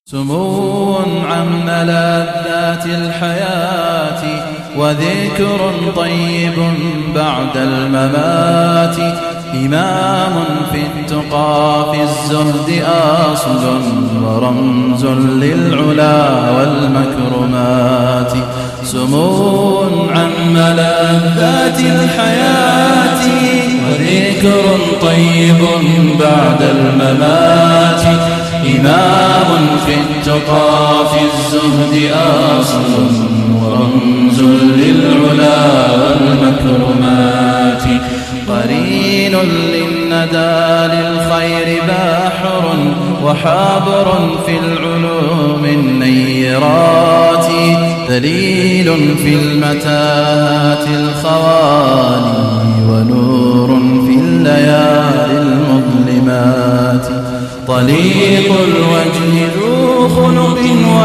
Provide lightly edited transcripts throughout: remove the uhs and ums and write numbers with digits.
سمو عم لذات الحياة وذكر طيب بعد الممات. إمام في التقى في الزهد أصل ورمز للعلا والمكرمات. سمو عم لذات الحياة وذكر طيب بعد الممات. إمام في التقى في الزهد أصل ورمز للعلا والمكرمات. قرين للندى للخير باحر وحابر في العلوم النيرات. دليل في المتاهات الخوالي ونور في الليالي المظلمات. طليق الوجه ذو خلق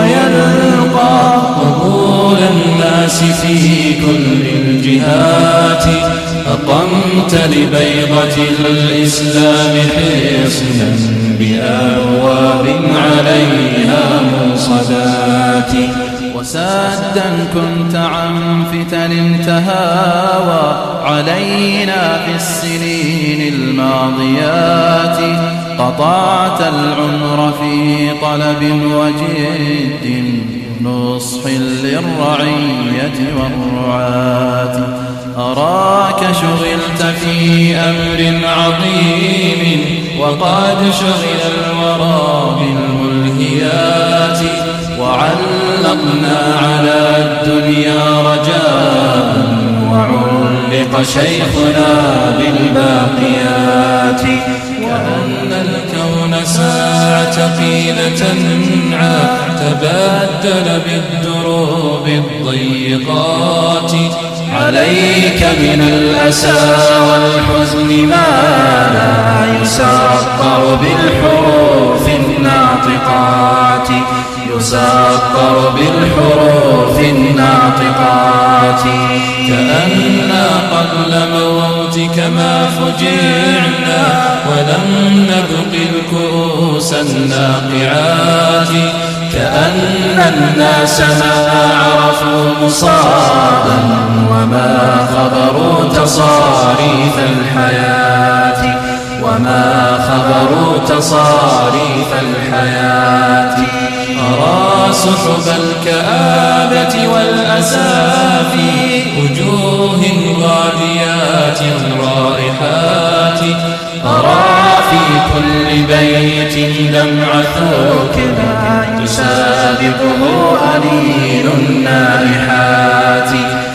ويلقى قبول الناس في كل الجهات. أقمت لبيضة الإسلام حصنا بأبواب عليها موصدات. وسادا كنت عن فتن تهاوى علينا في السنين الماضيات. قطعت العمر في طلب وجد نصح للرعية والرعاة. أراك شغلت في أمر عظيم وقد شغل الورى بالملهيات. وعلقنا على الدنيا رجاء وعلق شيخنا بالباقيات. كأن الكون ساعة قيل تنعى تبدل بالدروب الضيقات. عليك من الأسى والحزن ما لا يسطر بالحروف الناطقات. يسطر بالحروف الناطقات. كأننا قبل موتك ما فجعنا ولم نذق الكؤوس الناقعات. كأن الناس ما عرفوا مصابا وما خبروا تصاريف الحياة. وما خبروا تصاريف الحياة. أرى سحب الكآبة والأسى في وجوه غاديات رائحات. أرى في كل بيت دمع ثوكنا يسابقه أنين النائحات.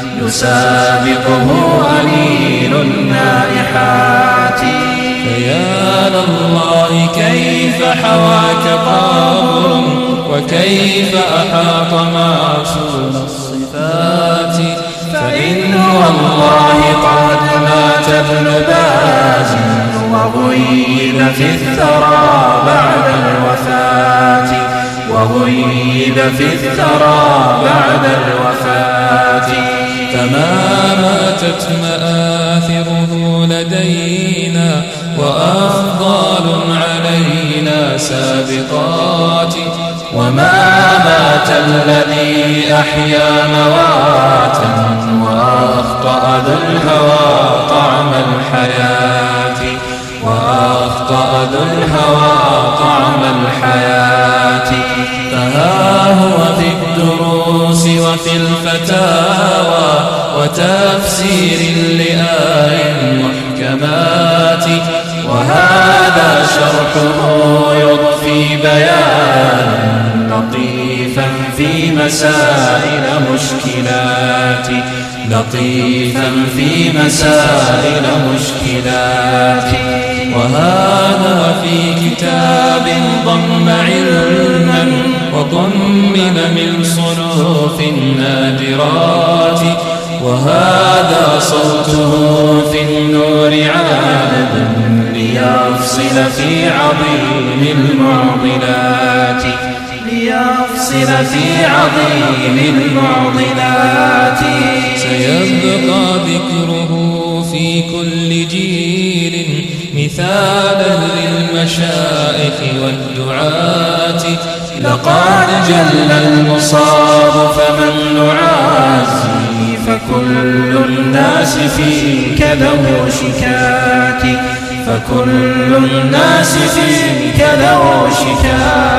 يسابقه أنين النائحات. فيا لله كيف حواك قبر وكيف أحاط معصوم الصفات. فإن والله قد مات ابن باز وغيب في الثرى بعد الوفاة. وغيب في الثرى بعد الوفاة. فما ماتت مآثره لدينا وأفضال علينا سابقات. وما مات الذي أحيا مواتا وأخطأ ذو الهوى طعم الحياة. وأخطأ ذو الهوى طعم الحياة. فها هو في الدروس وفي الفتاوى وتفسير لآي المحكمات. وهذا شرحه يضفي بيانا لطيفا في مسائل مشكلات. لطيفا في مسائل مشكلات. وهذا في كتاب ضم علما وضمن من صنوف النادرات. وهذا صوته في النور عاد ليفصل في عظيم المعضلات. ليفصل في عظيم المعضلات. سيبقى ذكره في كل جيل مثالا للمشايخ والدعاة. لقد جل المصاب فمن نعازي فكل الناس فيك له شكاتي فكل الناس فيك له شكاتي